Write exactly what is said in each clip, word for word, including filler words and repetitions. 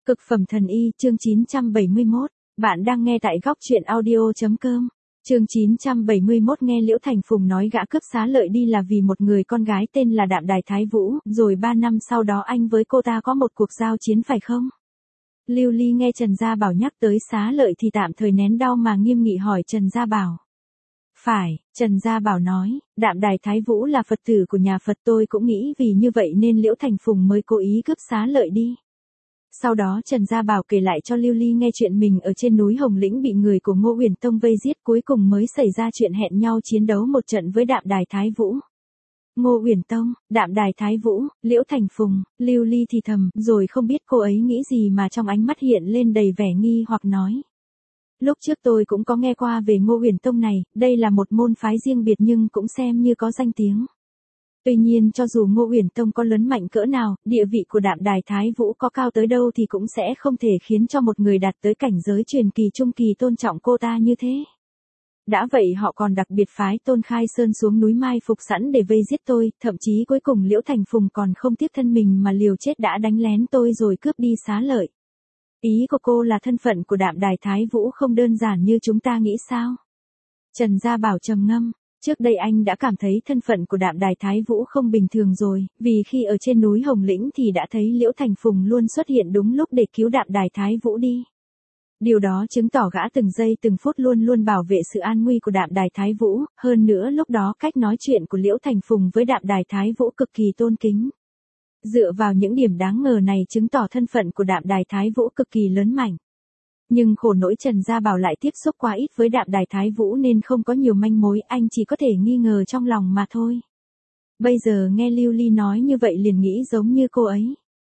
Cực phẩm thần y, chương chín trăm bảy mươi mốt. Bạn đang nghe tại góc truyện audio.com. Chương chín trăm bảy mươi mốt. Nghe Liễu Thành Phùng nói gã cướp Xá Lợi đi là vì một người con gái tên là Đạm Đài Thái Vũ, rồi ba năm sau đó anh với cô ta có một cuộc giao chiến phải không? Lưu Ly nghe Trần Gia Bảo nhắc tới Xá Lợi thì tạm thời nén đau mà nghiêm nghị hỏi Trần Gia Bảo. Phải, Trần Gia Bảo nói, Đạm Đài Thái Vũ là Phật tử của nhà Phật, tôi cũng nghĩ vì như vậy nên Liễu Thành Phùng mới cố ý cướp Xá Lợi đi. Sau đó Trần Gia Bảo kể lại cho Lưu Ly nghe chuyện mình ở trên núi Hồng Lĩnh bị người của Ngô Uyển Tông vây giết, cuối cùng mới xảy ra chuyện hẹn nhau chiến đấu một trận với Đạm Đài Thái Vũ. Ngô Uyển Tông, Đạm Đài Thái Vũ, Liễu Thành Phùng, Lưu Ly thì thầm, rồi không biết cô ấy nghĩ gì mà trong ánh mắt hiện lên đầy vẻ nghi hoặc nói. Lúc trước tôi cũng có nghe qua về Ngô Uyển Tông này, đây là một môn phái riêng biệt nhưng cũng xem như có danh tiếng. Tuy nhiên cho dù Ngô Uyển Tông có lớn mạnh cỡ nào, địa vị của Đạm Đài Thái Vũ có cao tới đâu thì cũng sẽ không thể khiến cho một người đạt tới cảnh giới truyền kỳ trung kỳ tôn trọng cô ta như thế. Đã vậy họ còn đặc biệt phái Tôn Khai Sơn xuống núi mai phục sẵn để vây giết tôi, thậm chí cuối cùng Liễu Thành Phùng còn không tiếc thân mình mà liều chết đã đánh lén tôi rồi cướp đi Xá Lợi. Ý của cô là thân phận của Đạm Đài Thái Vũ không đơn giản như chúng ta nghĩ sao? Trần Gia Bảo trầm ngâm. Trước đây anh đã cảm thấy thân phận của Đạm Đài Thái Vũ không bình thường rồi, vì khi ở trên núi Hồng Lĩnh thì đã thấy Liễu Thành Phùng luôn xuất hiện đúng lúc để cứu Đạm Đài Thái Vũ đi. Điều đó chứng tỏ gã từng giây từng phút luôn luôn bảo vệ sự an nguy của Đạm Đài Thái Vũ, hơn nữa lúc đó cách nói chuyện của Liễu Thành Phùng với Đạm Đài Thái Vũ cực kỳ tôn kính. Dựa vào những điểm đáng ngờ này chứng tỏ thân phận của Đạm Đài Thái Vũ cực kỳ lớn mạnh. Nhưng khổ nỗi Trần Gia Bảo lại tiếp xúc quá ít với Đạm Đài Thái Vũ nên không có nhiều manh mối, anh chỉ có thể nghi ngờ trong lòng mà thôi. Bây giờ nghe Lưu Ly nói như vậy liền nghĩ giống như cô ấy.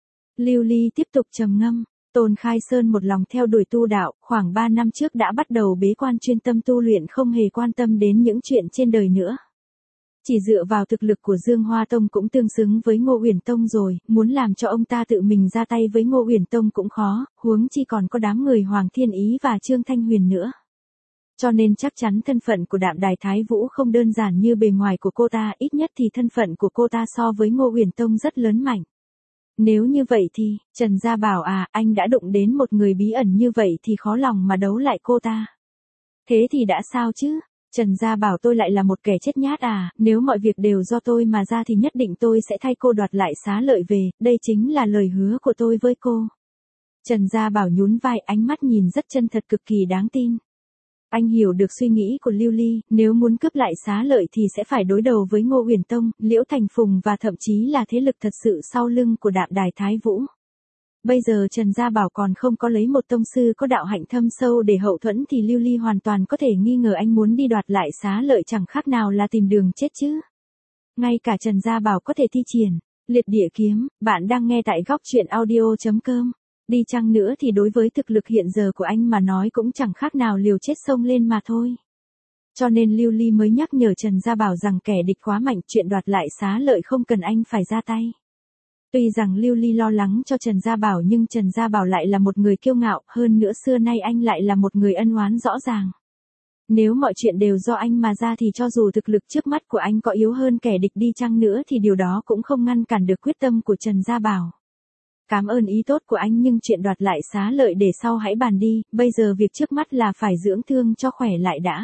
Lưu Ly tiếp tục trầm ngâm, Tôn Khai Sơn một lòng theo đuổi tu đạo, khoảng ba năm trước đã bắt đầu bế quan chuyên tâm tu luyện không hề quan tâm đến những chuyện trên đời nữa. Chỉ dựa vào thực lực của Dương Hoa Tông cũng tương xứng với Ngô Uyển Tông rồi, muốn làm cho ông ta tự mình ra tay với Ngô Uyển Tông cũng khó, huống chi còn có đám người Hoàng Thiên Ý và Trương Thanh Huyền nữa. Cho nên chắc chắn thân phận của Đạm Đài Thái Vũ không đơn giản như bề ngoài của cô ta, ít nhất thì thân phận của cô ta so với Ngô Uyển Tông rất lớn mạnh. Nếu như vậy thì, Trần Gia Bảo à, anh đã đụng đến một người bí ẩn như vậy thì khó lòng mà đấu lại cô ta. Thế thì đã sao chứ? Trần Gia Bảo tôi lại là một kẻ chết nhát à, nếu mọi việc đều do tôi mà ra thì nhất định tôi sẽ thay cô đoạt lại Xá Lợi về, đây chính là lời hứa của tôi với cô. Trần Gia Bảo nhún vai, ánh mắt nhìn rất chân thật cực kỳ đáng tin. Anh hiểu được suy nghĩ của Lưu Ly, nếu muốn cướp lại Xá Lợi thì sẽ phải đối đầu với Ngô Uyển Tông, Liễu Thành Phùng và thậm chí là thế lực thật sự sau lưng của Đạm Đài Thái Vũ. Bây giờ Trần Gia Bảo còn không có lấy một tông sư có đạo hạnh thâm sâu để hậu thuẫn thì Lưu Ly hoàn toàn có thể nghi ngờ anh muốn đi đoạt lại Xá Lợi, chẳng khác nào là tìm đường chết chứ. Ngay cả Trần Gia Bảo có thể thi triển liệt địa kiếm, bạn đang nghe tại góc truyện audio.com. Đi chăng nữa thì đối với thực lực hiện giờ của anh mà nói cũng chẳng khác nào liều chết xông lên mà thôi. Cho nên Lưu Ly mới nhắc nhở Trần Gia Bảo rằng kẻ địch quá mạnh, chuyện đoạt lại Xá Lợi không cần anh phải ra tay. Tuy rằng Lưu Ly lo lắng cho Trần Gia Bảo nhưng Trần Gia Bảo lại là một người kiêu ngạo, hơn nữa xưa nay anh lại là một người ân oán rõ ràng. Nếu mọi chuyện đều do anh mà ra thì cho dù thực lực trước mắt của anh có yếu hơn kẻ địch đi chăng nữa thì điều đó cũng không ngăn cản được quyết tâm của Trần Gia Bảo. Cảm ơn ý tốt của anh nhưng chuyện đoạt lại Xá Lợi để sau hãy bàn đi, bây giờ việc trước mắt là phải dưỡng thương cho khỏe lại đã.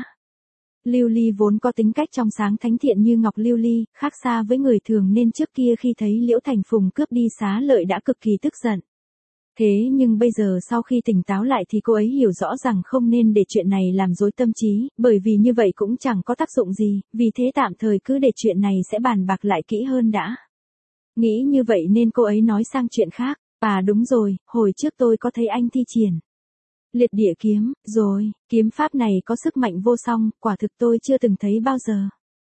Lưu Ly vốn có tính cách trong sáng thánh thiện như ngọc Lưu Ly, khác xa với người thường nên trước kia khi thấy Liễu Thành Phùng cướp đi Xá Lợi đã cực kỳ tức giận. Thế nhưng bây giờ sau khi tỉnh táo lại thì cô ấy hiểu rõ rằng không nên để chuyện này làm rối tâm trí, bởi vì như vậy cũng chẳng có tác dụng gì, vì thế tạm thời cứ để chuyện này sẽ bàn bạc lại kỹ hơn đã. Nghĩ như vậy nên cô ấy nói sang chuyện khác, à đúng rồi, hồi trước tôi có thấy anh thi triển liệt địa kiếm, rồi, kiếm pháp này có sức mạnh vô song, quả thực tôi chưa từng thấy bao giờ.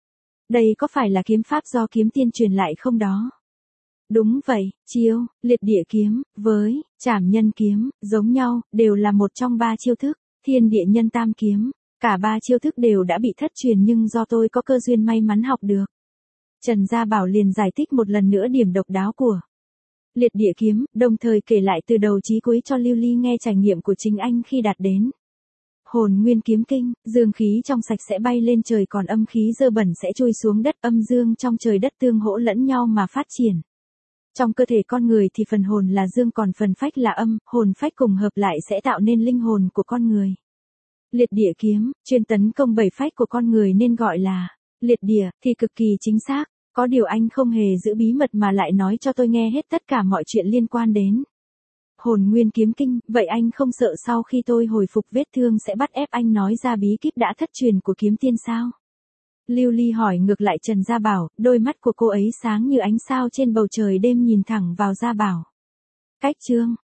Đây có phải là kiếm pháp do kiếm tiên truyền lại không đó? Đúng vậy, chiêu, liệt địa kiếm, với, trảm nhân kiếm, giống nhau, đều là một trong ba chiêu thức, thiên địa nhân tam kiếm, cả ba chiêu thức đều đã bị thất truyền nhưng do tôi có cơ duyên may mắn học được. Trần Gia Bảo liền giải thích một lần nữa điểm độc đáo của liệt địa kiếm, đồng thời kể lại từ đầu chí cuối cho Lưu Ly nghe trải nghiệm của chính anh khi đạt đến hồn nguyên kiếm kinh, dương khí trong sạch sẽ bay lên trời còn âm khí dơ bẩn sẽ trôi xuống đất, âm dương trong trời đất tương hỗ lẫn nhau mà phát triển. Trong cơ thể con người thì phần hồn là dương còn phần phách là âm, hồn phách cùng hợp lại sẽ tạo nên linh hồn của con người. Liệt địa kiếm, chuyên tấn công bảy phách của con người nên gọi là liệt địa, thì cực kỳ chính xác. Có điều anh không hề giữ bí mật mà lại nói cho tôi nghe hết tất cả mọi chuyện liên quan đến Hồn Nguyên Kiếm Kinh, vậy anh không sợ sau khi tôi hồi phục vết thương sẽ bắt ép anh nói ra bí kíp đã thất truyền của kiếm tiên sao? Lưu Ly hỏi ngược lại Trần Gia Bảo, đôi mắt của cô ấy sáng như ánh sao trên bầu trời đêm nhìn thẳng vào Gia Bảo. Cách chương